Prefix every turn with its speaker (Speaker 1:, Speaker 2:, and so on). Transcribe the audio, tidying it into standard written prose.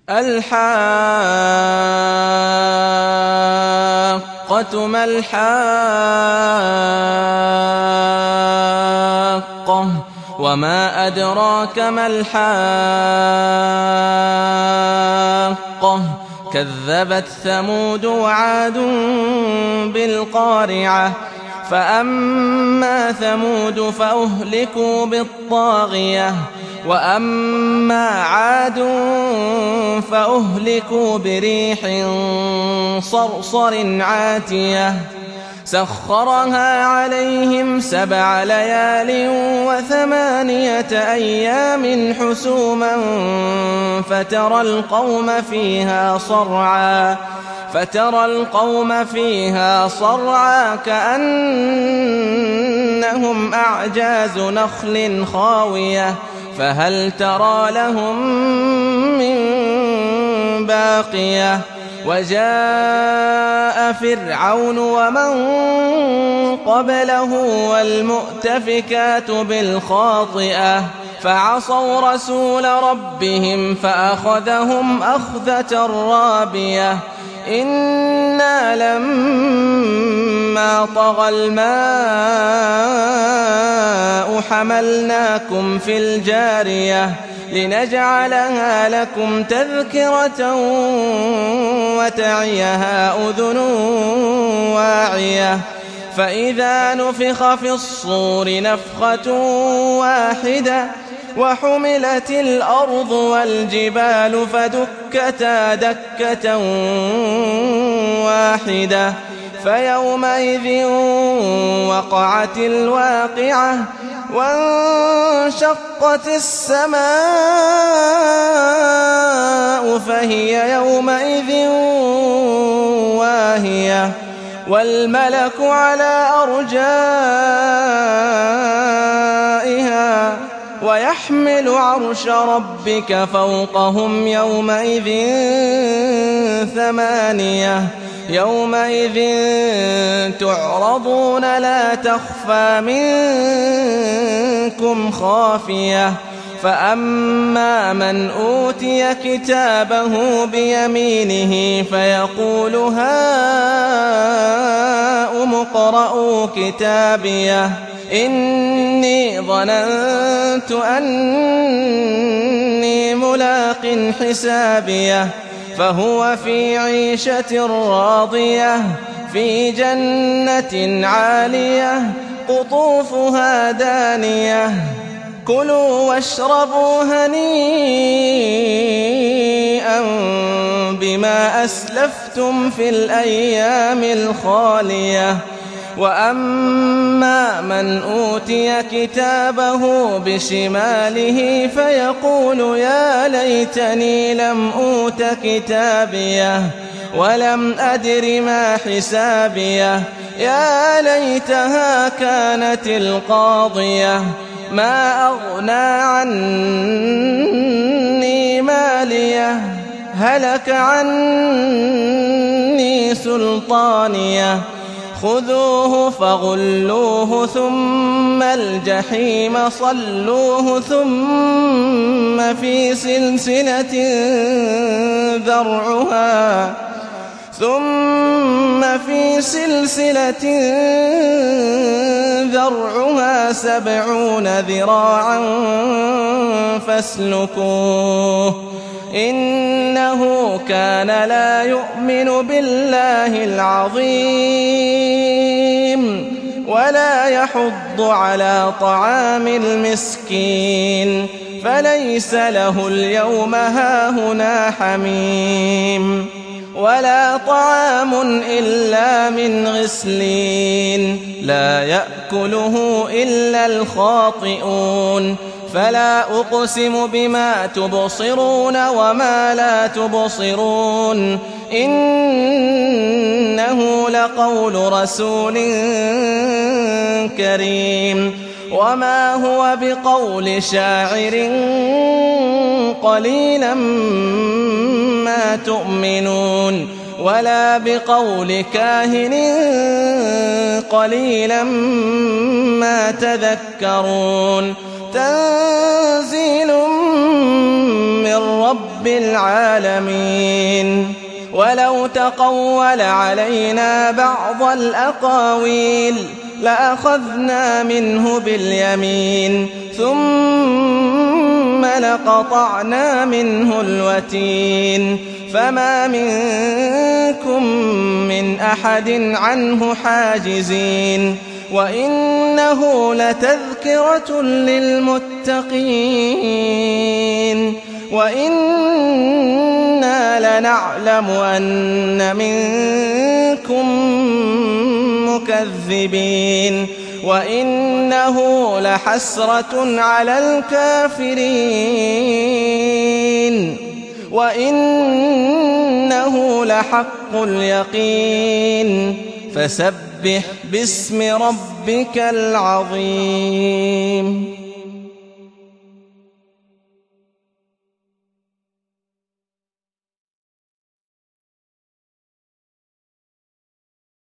Speaker 1: الحاقة ما الحاقة وما أدراك ما الحاقة كذبت ثمود وعاد بالقارعة فأما ثمود فأهلكوا بالطاغية وأما عاد فأهلكوا بريح صرصر عاتية سخرها عليهم 7 ليال و8 أيام حسوما فترى القوم فيها صرعا كأنهم أعجاز نخل خاوية فهل ترى لهم من باقية وجاء فرعون ومن قبله والمؤتفكات بالخاطئة فعصوا رسول ربهم فأخذهم أخذة رابية إنا لما طغى الماء حملناكم في الجارية لنجعلها لكم تذكرة وتعيها أذن واعية فإذا نفخ في الصور نفخة واحدة وحملت الأرض والجبال فدكتا دكة واحدة فيومئذ وقعت الواقعة وانشقت السماء فهي يومئذ واهية والملك على أرجائها ويحمل عرش ربك فوقهم يومئذ 8 يومئذ تعرضون لا تخفى منكم خافية فأما من أوتي كتابه بيمينه فيقول هاؤم اقرءوا كتابيه إني ظننت أني ملاق حسابيه فهو في عيشة راضية في جنة عالية قطوفها دانية كلوا واشربوا هنيئا بما أسلفتم في الأيام الخالية وأما من أوتي كتابه بشماله فيقول يا ليتني لم أوت كتابيه ولم أدر ما حسابيه يا ليتها كانت القاضية ما أغنى عني ماليه هلك عني سلطانيه خذوه فغلوه ثم الجحيم صلوه ثم في سلسلة ذرعها 70 ذراعا فاسلكوه إنه كان لا يؤمن بالله العظيم ولا يحض على طعام المسكين فليس له اليوم هاهنا حميم ولا طعام إلا من غسلين لا يأكله إلا الخاطئون فلا أقسم بما تبصرون وما لا تبصرون إنه لقول رسول كريم وما هو بقول شاعر قليلا ما تؤمنون ولا بقول كاهن قليلا ما تذكرون تنزيل من رب رب العالمين. ولو تقول علينا بعض الأقاويل لأخذنا منه باليمين ثم لقطعنا منه الوتين فما منكم من أحد عنه حاجزين. وإنه لتذكرة للمتقين وإنا لنعلم أن منكم مكذبين وإنه لحسرة على الكافرين وإنه لحق اليقين. فسبح باسم ربك العظيم.